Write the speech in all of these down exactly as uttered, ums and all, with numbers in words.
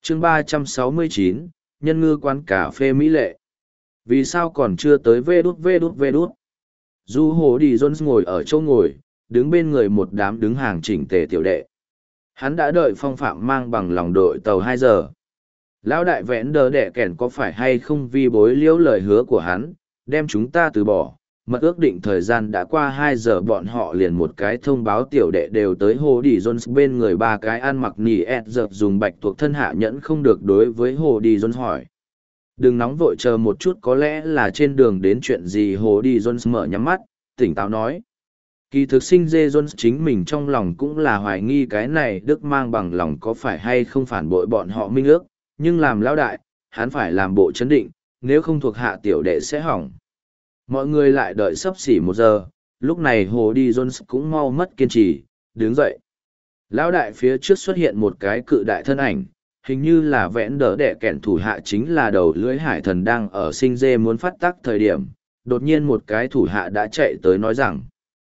chương ba trăm sáu mươi chín, nhân ngư quán cà phê mỹ lệ. Vì sao còn chưa tới vê đút vê đút vê đút? Du Hồ Đi Jones ngồi ở chỗ ngồi, đứng bên người một đám đứng hàng chỉnh tề tiểu đệ. Hắn đã đợi Phong Phạm mang bằng lòng đội tàu hai giờ. Lão đại vẽn đờ đẻ kẻn có phải hay không vì bối liễu lời hứa của hắn, đem chúng ta từ bỏ. Mật ước định thời gian đã qua hai giờ, bọn họ liền một cái thông báo tiểu đệ đều tới Hồ Đi Jones bên người, ba cái ăn mặc nỉ ẹt dợp dùng bạch thuộc thân hạ nhẫn không được đối với Hồ Đi Jones hỏi. Đừng nóng vội, chờ một chút, có lẽ là trên đường đến chuyện gì. Hồ Đi Jones mở nhắm mắt, tỉnh táo nói. Kỳ thực sinh dê Jones chính mình trong lòng cũng là hoài nghi cái này Đức mang bằng lòng có phải hay không phản bội bọn họ minh ước, nhưng làm lão đại, hắn phải làm bộ chấn định, nếu không thuộc hạ tiểu đệ sẽ hỏng. Mọi người lại đợi sắp xỉ một giờ, lúc này Hồ Đi Jones cũng mau mất kiên trì, đứng dậy. Lão đại phía trước xuất hiện một cái cự đại thân ảnh, hình như là vẽn đỡ đẻ kẻn thủ hạ, chính là đầu lưỡi hải thần. Đang ở sinh dê muốn phát tác thời điểm, đột nhiên một cái thủ hạ đã chạy tới nói rằng.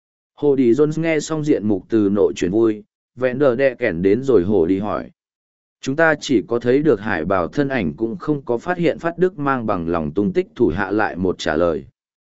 Hồ Đi Jones nghe xong diện mục từ nội chuyển vui, vẽn đỡ đẻ kẻn đến rồi. Hồ Đi hỏi. Chúng ta chỉ có thấy được hải bào thân ảnh, cũng không có phát hiện phát đức mang bằng lòng tung tích. Thủ hạ lại một trả lời.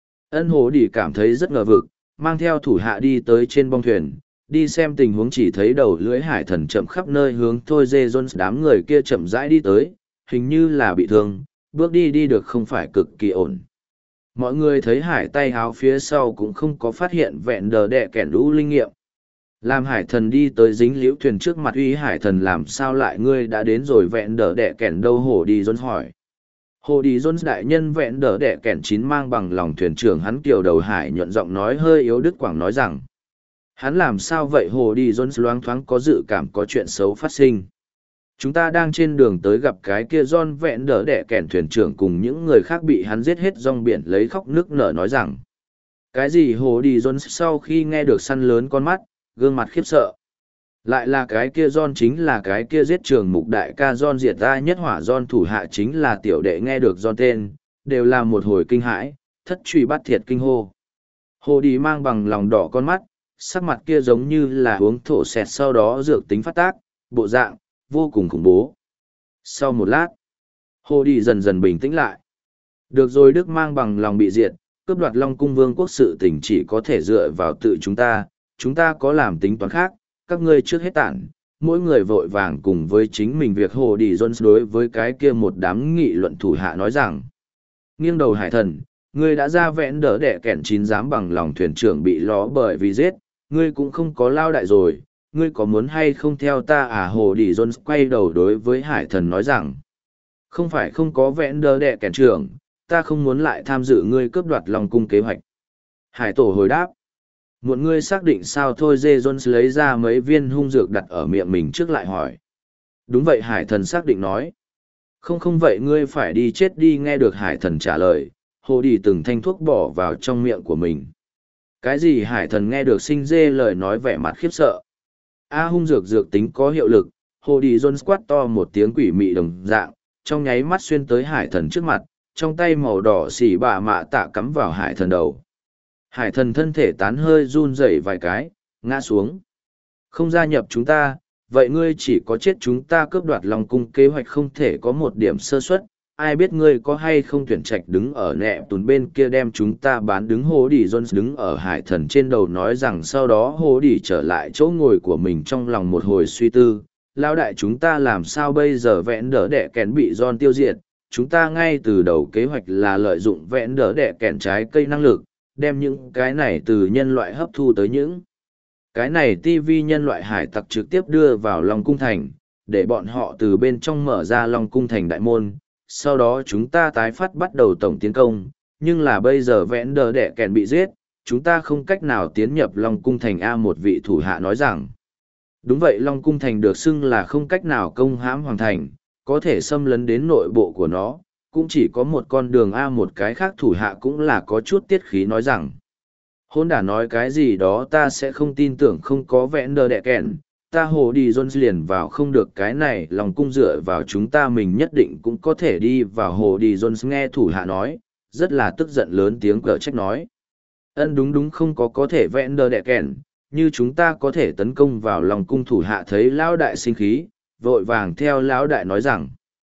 Ân Hồ Đi cảm thấy rất ngờ vực, mang theo thủ hạ đi tới trên bong thuyền, đi xem tình huống. Chỉ thấy đầu lưỡi hải thần chậm khắp nơi hướng thôi dê Jones đám người kia chậm rãi đi tới, hình như là bị thương, bước đi đi được không phải cực kỳ ổn. Mọi người thấy hải tay háo phía sau cũng không có phát hiện vẹn đờ đẻ kẻn lũ linh nghiệm. Làm hải thần đi tới dính liễu thuyền trước mặt uy hải thần, làm sao lại ngươi đã đến rồi? Vẹn đờ đẻ kẻn đâu? Hồ Đi Jones hỏi. Hồ Đi Jones đại nhân vẹn đỡ đẻ kẻn chín mang bằng lòng thuyền trưởng, hắn kiều đầu hải nhuận giọng nói hơi yếu đứt quảng nói rằng. Hắn làm sao vậy? Hồ Đi Jones loáng thoáng có dự cảm có chuyện xấu phát sinh. Chúng ta đang trên đường tới gặp cái kia John vẹn đỡ đẻ kẻn thuyền trưởng cùng những người khác bị hắn giết hết rong biển lấy khóc nước nở nói rằng. Cái gì? Hồ Đi Jones sau khi nghe được săn lớn con mắt, gương mặt khiếp sợ. Lại là cái kia John, chính là cái kia giết trường mục đại ca John, diệt ta nhất hỏa John thủ hạ chính là tiểu đệ. Nghe được John tên, đều là một hồi kinh hãi, thất truy bắt thiệt kinh hô. Hồ Đi mang bằng lòng đỏ con mắt, sắc mặt kia giống như là uống thổ sẹt sau đó dược tính phát tác, bộ dạng, vô cùng khủng bố. Sau một lát, Hồ Đi dần dần bình tĩnh lại. Được rồi, Đức mang bằng lòng bị diệt, cướp đoạt Long Cung Vương quốc sự tình chỉ có thể dựa vào tự chúng ta, chúng ta có làm tính toán khác. Các ngươi trước hết tản, mỗi người vội vàng cùng với chính mình việc. Hồ Đi Jones đối với cái kia một đám nghị luận thủ hạ nói rằng. Nghiêng đầu hải thần, ngươi đã ra vẽn đỡ đẻ kẻn chín dám bằng lòng thuyền trưởng bị ló bởi vì giết, ngươi cũng không có lao đại rồi, ngươi có muốn hay không theo ta à? Hồ Đi Jones quay đầu đối với hải thần nói rằng. Không phải không có vẽn đỡ đẻ kẻn trưởng, ta không muốn lại tham dự ngươi cướp đoạt Long Cung kế hoạch. Hải tổ hồi đáp. Muộn, ngươi xác định sao? Thôi dê Jones lấy ra mấy viên hung dược đặt ở miệng mình trước lại hỏi. Đúng vậy, hải thần xác định nói. Không không vậy ngươi phải đi chết đi. Nghe được hải thần trả lời, Hồ Đi từng thanh thuốc bỏ vào trong miệng của mình. Cái gì? Hải thần nghe được sinh dê lời nói vẻ mặt khiếp sợ. A hung dược dược tính có hiệu lực. Hồ Đi Jones quát to một tiếng quỷ mị đồng dạng, trong nháy mắt xuyên tới hải thần trước mặt, trong tay màu đỏ xỉ bạ mạ tạ cắm vào hải thần đầu. Hải thần thân thể tán hơi run rẩy vài cái, ngã xuống. Không gia nhập chúng ta, vậy ngươi chỉ có chết. Chúng ta cướp đoạt Long Cung kế hoạch không thể có một điểm sơ suất. Ai biết ngươi có hay không tuyển trạch đứng ở nẹ tùn bên kia đem chúng ta bán đứng. Hồ Đi Jones đứng ở hải thần trên đầu nói rằng. Sau đó Hồ Đi trở lại chỗ ngồi của mình, trong lòng một hồi suy tư. Lão đại, chúng ta làm sao bây giờ? Vẽn đỡ đẻ kẻn bị John tiêu diệt, chúng ta ngay từ đầu kế hoạch là lợi dụng vẽn đỡ đẻ kẻn trái cây năng lực, đem những cái này từ nhân loại hấp thu tới những cái này ti vi nhân loại hải tặc trực tiếp đưa vào Long Cung Thành, để bọn họ từ bên trong mở ra Long Cung Thành đại môn. Sau đó chúng ta tái phát bắt đầu tổng tiến công, nhưng là bây giờ vẽn đờ đẻ kèn bị giết, chúng ta không cách nào tiến nhập Long Cung Thành. A một vị thủ hạ nói rằng. Đúng vậy, Long Cung Thành được xưng là không cách nào công hãm hoàng thành, có thể xâm lấn đến nội bộ của nó, cũng chỉ có một con đường. A một cái khác thủ hạ cũng là có chút tiết khí nói rằng. Hôn đả nói cái gì đó ta sẽ không tin tưởng, không có vẽn đờ đẻ kèn, ta Hồ Đi Jones liền vào không được cái này. Lòng cung dựa vào chúng ta mình nhất định cũng có thể đi vào. Hồ Đi Jones nghe thủ hạ nói, rất là tức giận, lớn tiếng cờ trách nói. Ân đúng đúng, không có có thể vẽn đờ đẻ kèn, như chúng ta có thể tấn công vào lòng cung. Thủ hạ thấy lão đại sinh khí, vội vàng theo lão đại nói rằng.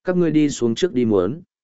Các ngươi đi xuống trước đi muốn.